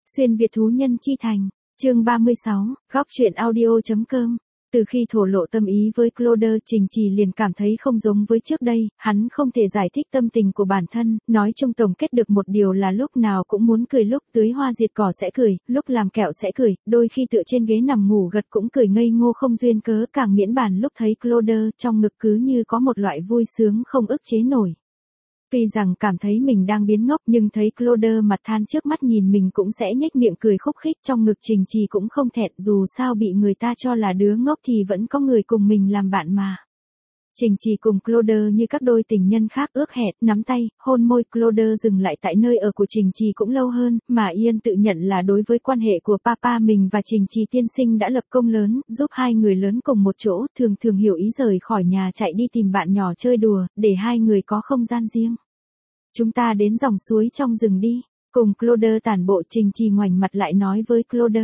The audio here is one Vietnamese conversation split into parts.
Xuyên Việt thú nhân chi thành, chương 36, góc truyện audio.com. Từ khi thổ lộ tâm ý với Claude, Trình Trì liền cảm thấy không giống với trước đây, hắn không thể giải thích tâm tình của bản thân, nói chung tổng kết được một điều là lúc nào cũng muốn cười, lúc tưới hoa diệt cỏ sẽ cười, lúc làm kẹo sẽ cười, đôi khi tựa trên ghế nằm ngủ gật cũng cười ngây ngô không duyên cớ, càng miễn bàn lúc thấy Claude, trong ngực cứ như có một loại vui sướng không ức chế nổi. Tuy rằng cảm thấy mình đang biến ngốc nhưng thấy Claude mặt than trước mắt nhìn mình cũng sẽ nhếch miệng cười khúc khích, trong ngực Trình Trì cũng không thẹn, dù sao bị người ta cho là đứa ngốc thì vẫn có người cùng mình làm bạn mà. Trình Trì cùng Claude như các đôi tình nhân khác ước hẹn, nắm tay, hôn môi. Claude dừng lại tại nơi ở của Trình Trì cũng lâu hơn, mà Yên tự nhận là đối với quan hệ của papa mình và Trình Trì tiên sinh đã lập công lớn, giúp hai người lớn cùng một chỗ, thường thường hiểu ý rời khỏi nhà chạy đi tìm bạn nhỏ chơi đùa, để hai người có không gian riêng. Chúng ta đến dòng suối trong rừng đi, cùng Claude tản bộ. Trình Trì ngoảnh mặt lại nói với Claude.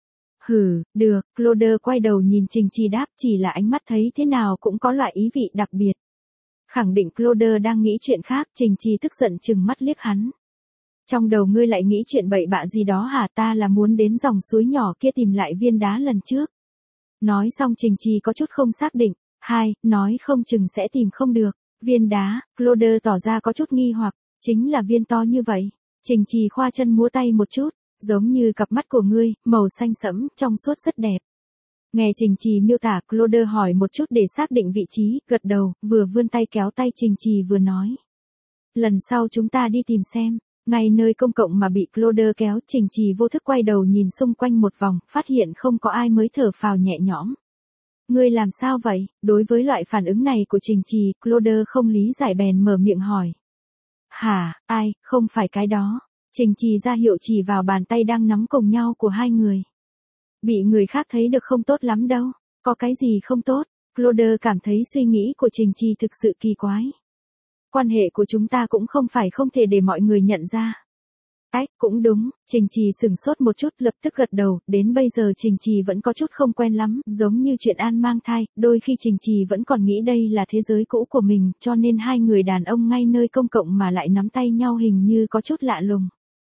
Được. Claude quay đầu nhìn Trình Trì đáp, chỉ là ánh mắt thấy thế nào cũng có loại ý vị đặc biệt. Khẳng định Claude đang nghĩ chuyện khác. Trình Trì tức giận trừng mắt liếc hắn. Trong đầu ngươi lại nghĩ chuyện bậy bạ gì đó hả? Ta là muốn đến dòng suối nhỏ kia tìm lại viên đá lần trước. Nói xong Trình Trì có chút không xác định. Nói không chừng sẽ tìm không được. Viên đá, Claude tỏ ra có chút nghi hoặc, chính là viên to như vậy. Trình Trì khoa chân múa tay một chút, giống như cặp mắt của ngươi, màu xanh sẫm, trong suốt rất đẹp. Nghe Trình Trì miêu tả, Claude hỏi một chút để xác định vị trí, gật đầu, vừa vươn tay kéo tay Trình Trì vừa nói. Lần sau chúng ta đi tìm xem. Ngay nơi công cộng mà bị Claude kéo, Trình Trì vô thức quay đầu nhìn xung quanh một vòng, phát hiện không có ai mới thở phào nhẹ nhõm. Ngươi làm sao vậy? Đối với loại phản ứng này của Trình Trì, Claude không lý giải bèn mở miệng hỏi. Hả, ai, không phải cái đó. Trình Trì ra hiệu chỉ vào bàn tay đang nắm cùng nhau của hai người. Bị người khác thấy được không tốt lắm đâu. Có cái gì không tốt? Claude cảm thấy suy nghĩ của Trình Trì thực sự kỳ quái. Quan hệ của chúng ta cũng không phải không thể để mọi người nhận ra. Cũng đúng. Trình Trì sửng sốt một chút, lập tức gật đầu. Đến bây giờ Trình Trì vẫn có chút không quen lắm, giống như chuyện An mang thai, đôi khi Trình Trì vẫn còn nghĩ đây là thế giới cũ của mình, cho nên hai người đàn ông ngay nơi công cộng mà lại nắm tay nhau hình như có chút lạ lùng.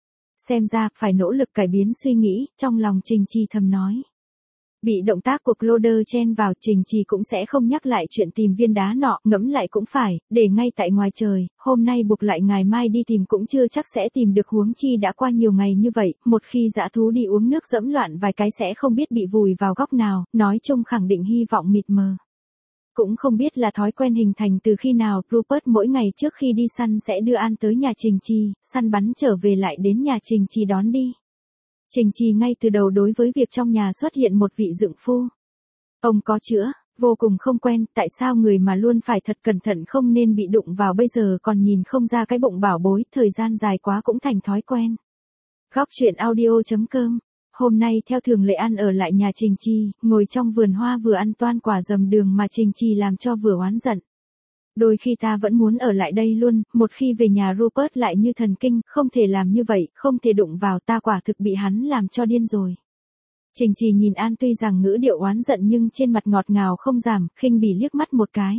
Xem ra, phải nỗ lực cải biến suy nghĩ, trong lòng Trình Trì thầm nói. Bị động tác của Claude chen vào, Trình Trì cũng sẽ không nhắc lại chuyện tìm viên đá nọ, ngẫm lại cũng phải, để ngay tại ngoài trời, hôm nay buộc lại ngày mai đi tìm cũng chưa chắc sẽ tìm được, huống chi đã qua nhiều ngày như vậy, một khi dã thú đi uống nước dẫm loạn vài cái sẽ không biết bị vùi vào góc nào, nói chung khẳng định hy vọng mịt mờ. Cũng không biết là thói quen hình thành từ khi nào, Rupert mỗi ngày trước khi đi săn sẽ đưa An tới nhà Trình Trì, săn bắn trở về lại đến nhà Trình Trì đón đi. Trình Trì ngay từ đầu đối với việc trong nhà xuất hiện một vị dượng phu. Ông có chữa, vô cùng không quen, tại sao người mà luôn phải thật cẩn thận không nên bị đụng vào bây giờ còn nhìn không ra cái bụng bảo bối, thời gian dài quá cũng thành thói quen. Góc truyện audio.com. Hôm nay theo thường lệ An ở lại nhà Trình Trì, ngồi trong vườn hoa vừa ăn toan quả dầm đường mà Trình Trì làm cho vừa oán giận. Đôi khi ta vẫn muốn ở lại đây luôn, một khi về nhà Rupert lại như thần kinh, không thể làm như vậy, không thể đụng vào, ta quả thực bị hắn làm cho điên rồi. Trình Trì nhìn An tuy rằng ngữ điệu oán giận nhưng trên mặt ngọt ngào không giảm, khinh bỉ liếc mắt một cái.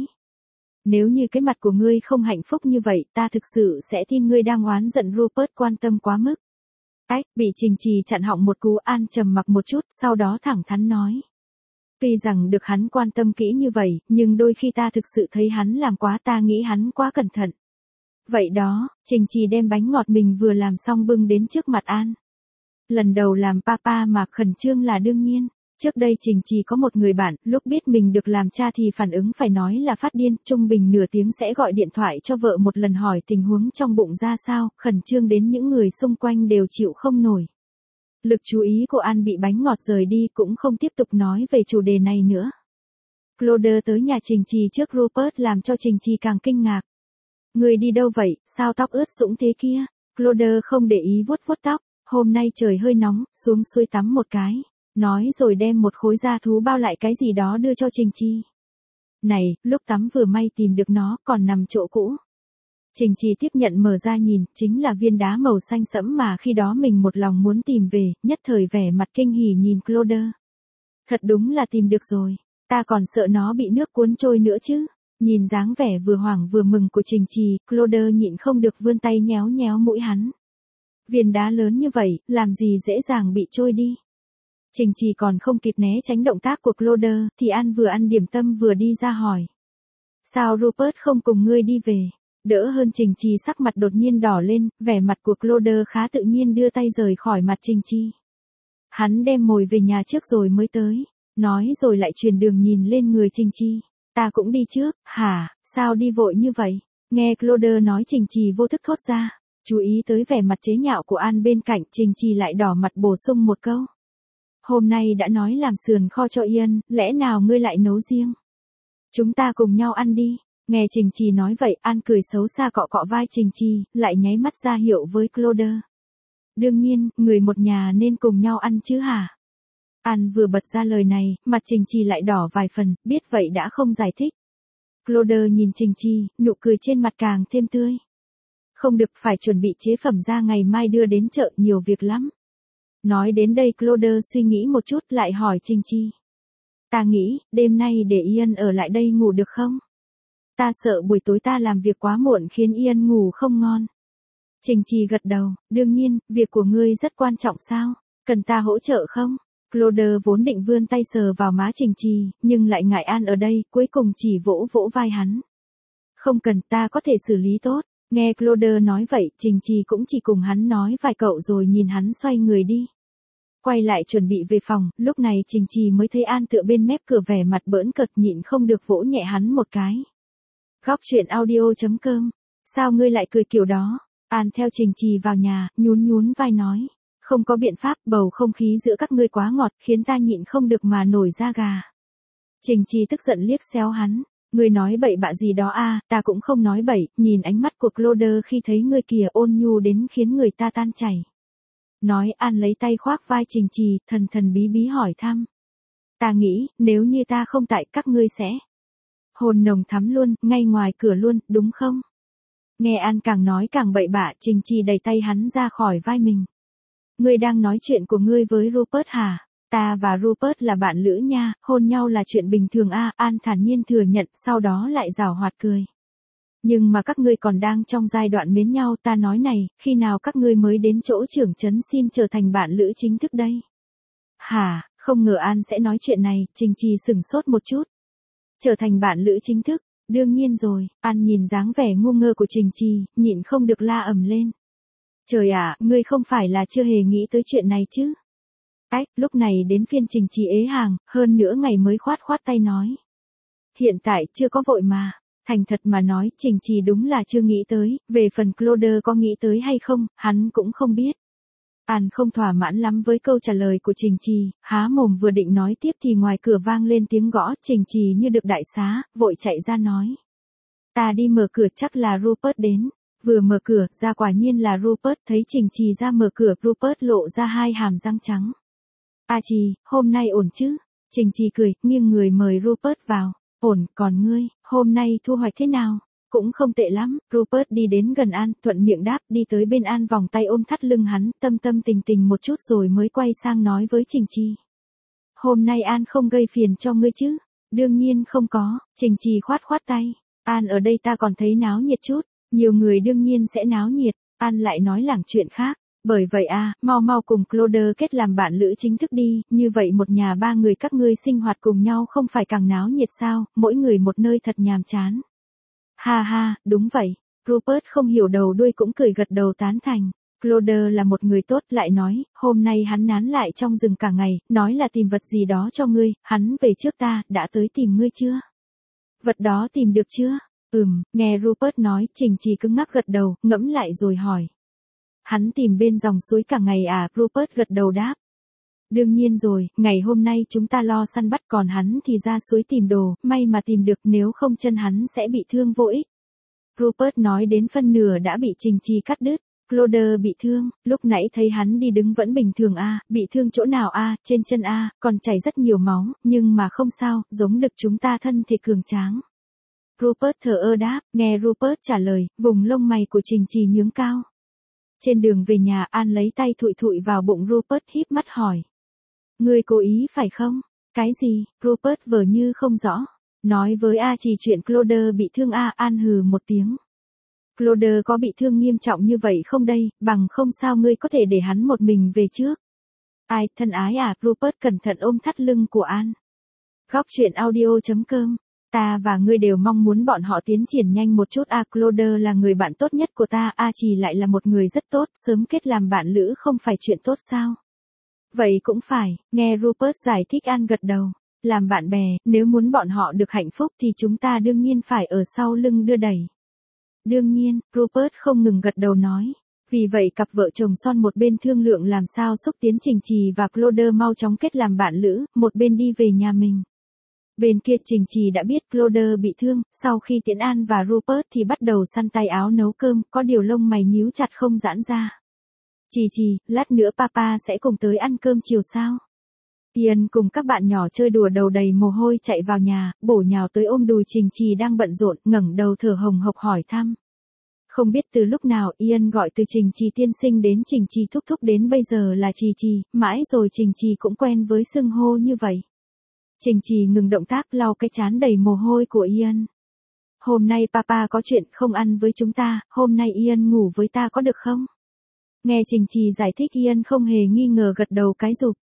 Nếu như cái mặt của ngươi không hạnh phúc như vậy, ta thực sự sẽ tin ngươi đang oán giận Rupert quan tâm quá mức. Bị Trình Trì chặn họng một cú. An trầm mặc một chút, sau đó thẳng thắn nói. Tuy rằng được hắn quan tâm kỹ như vậy, nhưng đôi khi ta thực sự thấy hắn làm quá, ta nghĩ hắn quá cẩn thận. Vậy đó, Trình Trì đem bánh ngọt mình vừa làm xong bưng đến trước mặt An. Lần đầu làm papa mà khẩn trương là đương nhiên. Trước đây Trình Trì có một người bạn, lúc biết mình được làm cha thì phản ứng phải nói là phát điên, trung bình nửa tiếng sẽ gọi điện thoại cho vợ một lần hỏi tình huống trong bụng ra sao, khẩn trương đến những người xung quanh đều chịu không nổi. Lực chú ý của An bị bánh ngọt rời đi, cũng không tiếp tục nói về chủ đề này nữa. Claude tới nhà Trình Trì trước Rupert làm cho Trình Trì càng kinh ngạc. Người đi đâu vậy, sao tóc ướt sũng thế kia? Claude không để ý vuốt vuốt tóc, hôm nay trời hơi nóng, xuống suối tắm một cái. Nói rồi đem một khối da thú bao lại cái gì đó đưa cho Trình Trì. Này, lúc tắm vừa may tìm được nó, còn nằm chỗ cũ. Trình Trì tiếp nhận mở ra nhìn, chính là viên đá màu xanh sẫm mà khi đó mình một lòng muốn tìm về, nhất thời vẻ mặt kinh hỉ nhìn Claude. Thật đúng là tìm được rồi, ta còn sợ nó bị nước cuốn trôi nữa chứ. Nhìn dáng vẻ vừa hoảng vừa mừng của Trình Trì, Claude nhịn không được vươn tay nhéo nhéo mũi hắn. Viên đá lớn như vậy, làm gì dễ dàng bị trôi đi. Trình Trì còn không kịp né tránh động tác của Cloder, thì An vừa ăn điểm tâm vừa đi ra hỏi. Sao Rupert không cùng ngươi đi về? Đỡ hơn Trình Trì sắc mặt đột nhiên đỏ lên, vẻ mặt của Cloder khá tự nhiên đưa tay rời khỏi mặt Trình Trì. Hắn đem mồi về nhà trước rồi mới tới. Nói rồi lại truyền đường nhìn lên người Trình Trì. Ta cũng đi trước, hả, sao đi vội như vậy? Nghe Cloder nói Trình Trì vô thức thốt ra. Chú ý tới vẻ mặt chế nhạo của An bên cạnh, Trình Trì lại đỏ mặt bổ sung một câu. Hôm nay đã nói làm sườn kho cho Ian, lẽ nào ngươi lại nấu riêng? Chúng ta cùng nhau ăn đi. Nghe Trình Trì nói vậy, An cười xấu xa cọ cọ vai Trình Trì, lại nháy mắt ra hiệu với Cloder. Đương nhiên, người một nhà nên cùng nhau ăn chứ hả? An vừa bật ra lời này, mặt Trình Trì lại đỏ vài phần, biết vậy đã không giải thích. Cloder nhìn Trình Trì, nụ cười trên mặt càng thêm tươi. Không được, phải chuẩn bị chế phẩm ra ngày mai đưa đến chợ, nhiều việc lắm. Nói đến đây Cloder suy nghĩ một chút lại hỏi Trình Trì. Ta nghĩ, đêm nay để Ian ở lại đây ngủ được không? Ta sợ buổi tối ta làm việc quá muộn khiến Ian ngủ không ngon. Trình Trì gật đầu, đương nhiên, việc của ngươi rất quan trọng sao? Cần ta hỗ trợ không? Cloder vốn định vươn tay sờ vào má Trình Trì, nhưng lại ngại An ở đây, cuối cùng chỉ vỗ vỗ vai hắn. Không cần, ta có thể xử lý tốt. Nghe Cloder nói vậy, Trình Trì cũng chỉ cùng hắn nói vài cậu rồi nhìn hắn xoay người đi. Quay lại chuẩn bị về phòng, lúc này Trình Trì mới thấy An tựa bên mép cửa vẻ mặt bỡn cợt nhịn không được vỗ nhẹ hắn một cái. Góc truyện audio.com. Sao ngươi lại cười kiểu đó? An theo Trình Trì vào nhà, nhún vai nói. Không có biện pháp, bầu không khí giữa các ngươi quá ngọt, khiến ta nhịn không được mà nổi da gà. Trình Trì tức giận liếc xéo hắn. Ngươi nói bậy bạ gì đó à, ta cũng không nói bậy, nhìn ánh mắt của Cloder khi thấy ngươi kìa ôn nhu đến khiến người ta tan chảy. Nói An lấy tay khoác vai Trình Trì, thần bí bí hỏi thăm. Ta nghĩ, nếu như ta không tại các ngươi sẽ hôn nồng thắm luôn, ngay ngoài cửa luôn, đúng không? Nghe An càng nói càng bậy bạ, Trình Trì đẩy tay hắn ra khỏi vai mình. Ngươi đang nói chuyện của ngươi với Rupert hả? Ta và Rupert là bạn lữ nha, hôn nhau là chuyện bình thường à, An thản nhiên thừa nhận, sau đó lại giảo hoạt cười. Nhưng mà các ngươi còn đang trong giai đoạn mến nhau, ta nói này, khi nào các ngươi mới đến chỗ trưởng trấn xin trở thành bạn lữ chính thức đây? Hả, không ngờ An sẽ nói chuyện này, Trình Trì sửng sốt một chút. Trở thành bạn lữ chính thức, đương nhiên rồi, An nhìn dáng vẻ ngu ngơ của Trình Trì, nhịn không được la ầm lên. Trời ạ, ngươi không phải là chưa hề nghĩ tới chuyện này chứ? Lúc này đến phiên Trình Trì ế hàng, hơn nữa ngày mới khoát tay nói. Hiện tại chưa có vội mà. Thành thật mà nói, Trình Trì đúng là chưa nghĩ tới, về phần Cloder có nghĩ tới hay không, hắn cũng không biết. An không thỏa mãn lắm với câu trả lời của Trình Trì, há mồm vừa định nói tiếp thì ngoài cửa vang lên tiếng gõ, Trình Trì như được đại xá, vội chạy ra nói. Ta đi mở cửa, chắc là Rupert đến. Vừa mở cửa, ra quả nhiên là Rupert, thấy Trình Trì ra mở cửa, Rupert lộ ra hai hàm răng trắng. A Trì, hôm nay ổn chứ? Trình Trì cười, nghiêng người mời Rupert vào. Ổn, còn ngươi, hôm nay thu hoạch thế nào? Cũng không tệ lắm, Rupert đi đến gần An, thuận miệng đáp, đi tới bên An vòng tay ôm thắt lưng hắn, tâm tình một chút rồi mới quay sang nói với Trình Trì. Hôm nay An không gây phiền cho ngươi chứ? Đương nhiên không có, Trình Trì khoát tay. An ở đây ta còn thấy náo nhiệt chút, nhiều người đương nhiên sẽ náo nhiệt, An lại nói lảng chuyện khác. Bởi vậy mau cùng Cloder kết làm bạn lữ chính thức đi, như vậy một nhà ba người các ngươi sinh hoạt cùng nhau không phải càng náo nhiệt sao, mỗi người một nơi thật nhàm chán. Ha, đúng vậy, Rupert không hiểu đầu đuôi cũng cười gật đầu tán thành. Cloder là một người tốt, lại nói, hôm nay hắn nán lại trong rừng cả ngày, nói là tìm vật gì đó cho ngươi, hắn về trước ta, đã tới tìm ngươi chưa? Vật đó tìm được chưa? Nghe Rupert nói, Trình Trì cứng ngắc gật đầu, ngẫm lại rồi hỏi. Hắn tìm bên dòng suối cả ngày à, Rupert gật đầu đáp. Đương nhiên rồi, ngày hôm nay chúng ta lo săn bắt còn hắn thì ra suối tìm đồ, may mà tìm được nếu không chân hắn sẽ bị thương vô ích. Rupert nói đến phân nửa đã bị Trình Trì cắt đứt. Cloder bị thương, lúc nãy thấy hắn đi đứng vẫn bình thường bị thương chỗ nào trên chân còn chảy rất nhiều máu, nhưng mà không sao, giống được chúng ta thân thể cường tráng. Rupert thờ ơ đáp, nghe Rupert trả lời, vùng lông mày của Trình Trì nhướng cao. Trên đường về nhà, An lấy tay thụi vào bụng Rupert híp mắt hỏi. Ngươi cố ý phải không? Cái gì? Rupert vờ như không rõ. Nói với Trì chuyện Cloder bị thương An hừ một tiếng. Claude có bị thương nghiêm trọng như vậy không đây, bằng không sao ngươi có thể để hắn một mình về trước. Ai, thân ái à, Rupert cẩn thận ôm thắt lưng của An. Góc chuyện audio.com. Ta và ngươi đều mong muốn bọn họ tiến triển nhanh một chút. Claude là người bạn tốt nhất của ta. Chỉ lại là một người rất tốt, sớm kết làm bạn lữ không phải chuyện tốt sao? Vậy cũng phải, nghe Rupert giải thích. An gật đầu. Làm bạn bè, nếu muốn bọn họ được hạnh phúc thì chúng ta đương nhiên phải ở sau lưng đưa đẩy. Đương nhiên, Rupert không ngừng gật đầu nói. Vì vậy cặp vợ chồng son một bên thương lượng làm sao xúc tiến Trình Trì và Claude mau chóng kết làm bạn lữ, một bên đi về nhà mình. Bên kia Trình Trì đã biết Claude bị thương, sau khi tiễn An và Rupert thì bắt đầu săn tay áo nấu cơm, có điều lông mày nhíu chặt không giãn ra. Trì, lát nữa papa sẽ cùng tới ăn cơm chiều sao? Ian cùng các bạn nhỏ chơi đùa đầu đầy mồ hôi chạy vào nhà, bổ nhào tới ôm đùi Trình Trì đang bận rộn, ngẩng đầu thở hồng hộc hỏi thăm. Không biết từ lúc nào Ian gọi từ Trình Trì tiên sinh đến Trình Trì thúc thúc đến bây giờ là Trì, mãi rồi Trình Trì cũng quen với xưng hô như vậy. Trình Trì ngừng động tác lau cái trán đầy mồ hôi của Ian. Hôm nay papa có chuyện không ăn với chúng ta, hôm nay Ian ngủ với ta có được không? Nghe Trình Trì giải thích Ian không hề nghi ngờ gật đầu cái rụp.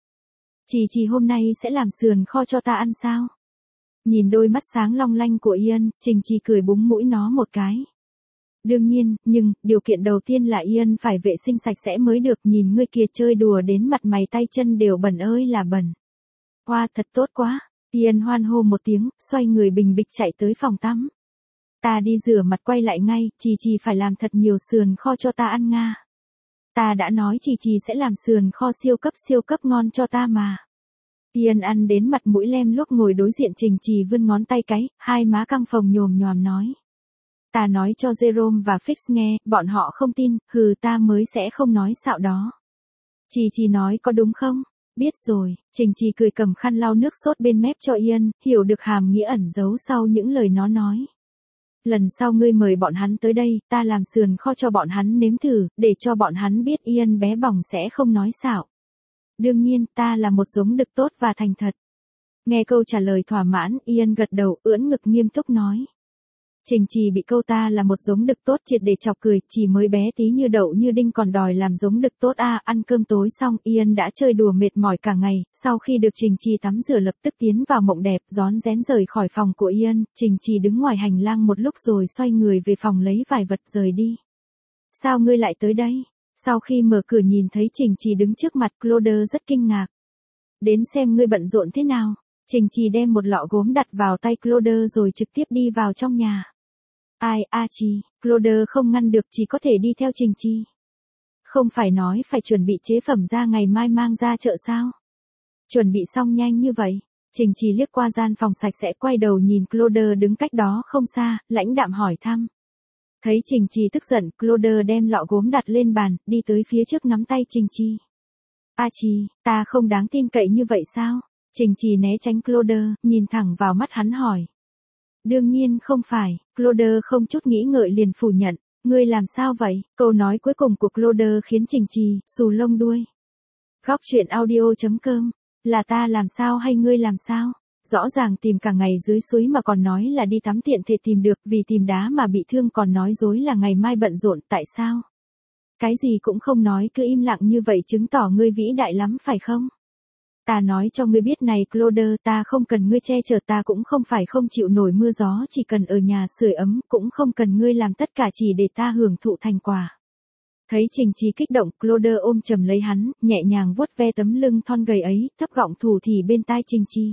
Trì hôm nay sẽ làm sườn kho cho ta ăn sao? Nhìn đôi mắt sáng long lanh của Ian, Trình Trì cười búng mũi nó một cái. Đương nhiên, nhưng, điều kiện đầu tiên là Ian phải vệ sinh sạch sẽ mới được. Nhìn ngươi kia chơi đùa đến mặt mày tay chân đều bẩn ơi là bẩn. Wow, thật tốt quá. Ian hoan hô một tiếng, xoay người bình bịch chạy tới phòng tắm. Ta đi rửa mặt quay lại ngay, Trì phải làm thật nhiều sườn kho cho ta ăn nga. Ta đã nói Trì sẽ làm sườn kho siêu cấp ngon cho ta mà. Ian ăn đến mặt mũi lem luốc ngồi đối diện Trình Trì vươn ngón tay cái, hai má căng phồng nhồm nhòm nói. Ta nói cho Jerome và Fix nghe, bọn họ không tin, ta mới sẽ không nói xạo đó. Trì nói có đúng không? Biết rồi, Trình Trì cười cầm khăn lau nước sốt bên mép cho Ian, hiểu được hàm nghĩa ẩn giấu sau những lời nó nói. Lần sau ngươi mời bọn hắn tới đây, ta làm sườn kho cho bọn hắn nếm thử, để cho bọn hắn biết Ian bé bỏng sẽ không nói xạo. Đương nhiên, ta là một giống đực tốt và thành thật. Nghe câu trả lời thỏa mãn, Ian gật đầu, ưỡn ngực nghiêm túc nói. Trình Trì bị câu ta là một giống đực tốt triệt để chọc cười, chỉ mới bé tí như đậu như đinh còn đòi làm giống đực tốt. Ăn cơm tối xong, Ian đã chơi đùa mệt mỏi cả ngày, sau khi được Trình Trì tắm rửa lập tức tiến vào mộng đẹp, rón rén rời khỏi phòng của Ian. Trình Trì đứng ngoài hành lang một lúc rồi xoay người về phòng lấy vài vật rời đi. Sao ngươi lại tới đây? Sau khi mở cửa nhìn thấy Trình Trì đứng trước mặt, Claude rất kinh ngạc. Đến xem ngươi bận rộn thế nào. Trình Trì đem một lọ gốm đặt vào tay Claude rồi trực tiếp đi vào trong nhà. Trì, Claude không ngăn được, chỉ có thể đi theo Trình Trì. Không phải nói phải chuẩn bị chế phẩm ra ngày mai mang ra chợ sao? Chuẩn bị xong nhanh như vậy. Trình Trì liếc qua gian phòng sạch sẽ quay đầu nhìn Claude đứng cách đó không xa, lãnh đạm hỏi thăm. Thấy Trình Trì tức giận, Claude đem lọ gốm đặt lên bàn, đi tới phía trước nắm tay Trình Trì. Trì, ta không đáng tin cậy như vậy sao? Trình Trì né tránh Claude, nhìn thẳng vào mắt hắn hỏi. Đương nhiên không phải, Claude không chút nghĩ ngợi liền phủ nhận. Ngươi làm sao vậy? Câu nói cuối cùng của Claude khiến Trình Trì xù lông đuôi. Góc chuyện audio.com. Là ta làm sao hay ngươi làm sao? Rõ ràng tìm cả ngày dưới suối mà còn nói là đi tắm tiện thể tìm được, vì tìm đá mà bị thương còn nói dối là ngày mai bận rộn, tại sao? Cái gì cũng không nói, cứ im lặng như vậy chứng tỏ ngươi vĩ đại lắm phải không? Ta nói cho ngươi biết này Claude, ta không cần ngươi che chở, ta cũng không phải không chịu nổi mưa gió, chỉ cần ở nhà sưởi ấm, cũng không cần ngươi làm tất cả chỉ để ta hưởng thụ thành quả. Thấy Trình Trì kích động, Claude ôm chầm lấy hắn, nhẹ nhàng vuốt ve tấm lưng thon gầy ấy, thấp giọng thủ thỉ bên tai Trình Trì.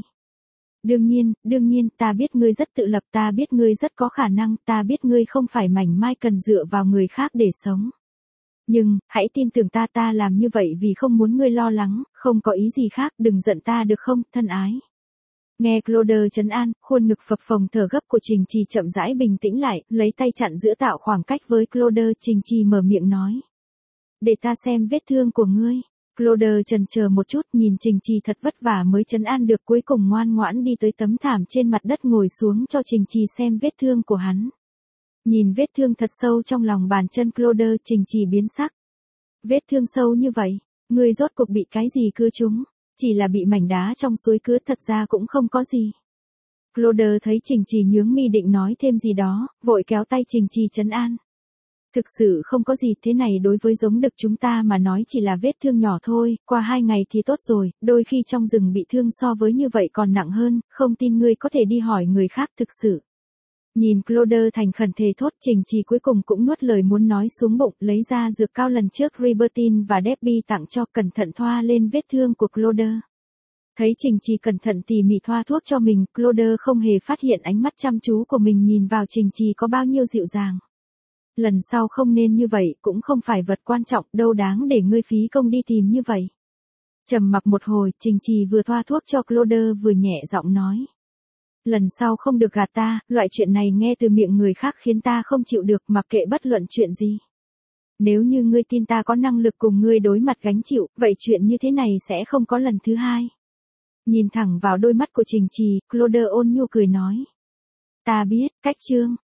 Đương nhiên, ta biết ngươi rất tự lập, ta biết ngươi rất có khả năng, ta biết ngươi không phải mảnh mai cần dựa vào người khác để sống. Nhưng, hãy tin tưởng ta làm như vậy vì không muốn ngươi lo lắng, không có ý gì khác, đừng giận ta được không, thân ái. Nghe Claude trấn an, khuôn ngực phập phồng thở gấp của Trình Trì chậm rãi bình tĩnh lại, lấy tay chặn giữa tạo khoảng cách với Claude, Trình Trì mở miệng nói. Để ta xem vết thương của ngươi. Claude chần chờ một chút, nhìn Trình Trì thật vất vả mới trấn an được, cuối cùng ngoan ngoãn đi tới tấm thảm trên mặt đất ngồi xuống cho Trình Trì xem vết thương của hắn. Nhìn vết thương thật sâu trong lòng bàn chân Claude, Trình Trì biến sắc. Vết thương sâu như vậy, ngươi rốt cuộc bị cái gì cưa trúng? Chỉ là bị mảnh đá trong suối cứa, thật ra cũng không có gì. Claude thấy Trình Trì nhướng mi định nói thêm gì đó, vội kéo tay Trình Trì trấn an. Thực sự không có gì, thế này đối với giống đực chúng ta mà nói chỉ là vết thương nhỏ thôi, qua 2 ngày thì tốt rồi, đôi khi trong rừng bị thương so với như vậy còn nặng hơn, không tin ngươi có thể đi hỏi người khác thực sự. Nhìn Cloder thành khẩn thề thốt, Trình Trì cuối cùng cũng nuốt lời muốn nói xuống bụng, lấy ra dược cao lần trước Robertine và Debbie tặng cho, cẩn thận thoa lên vết thương của Cloder. Thấy Trình Trì cẩn thận tỉ mỉ thoa thuốc cho mình, Cloder không hề phát hiện ánh mắt chăm chú của mình nhìn vào Trình Trì có bao nhiêu dịu dàng. Lần sau không nên như vậy, cũng không phải vật quan trọng, đâu đáng để ngươi phí công đi tìm như vậy. Trầm mặc một hồi, Trình Trì vừa thoa thuốc cho Cloder vừa nhẹ giọng nói. Lần sau không được gạt ta, loại chuyện này nghe từ miệng người khác khiến ta không chịu được, mặc kệ bất luận chuyện gì. Nếu như ngươi tin ta có năng lực cùng ngươi đối mặt gánh chịu, vậy chuyện như thế này sẽ không có lần thứ hai. Nhìn thẳng vào đôi mắt của Trình Trì, Cloder ôn nhu cười nói. Ta biết, cách Trương.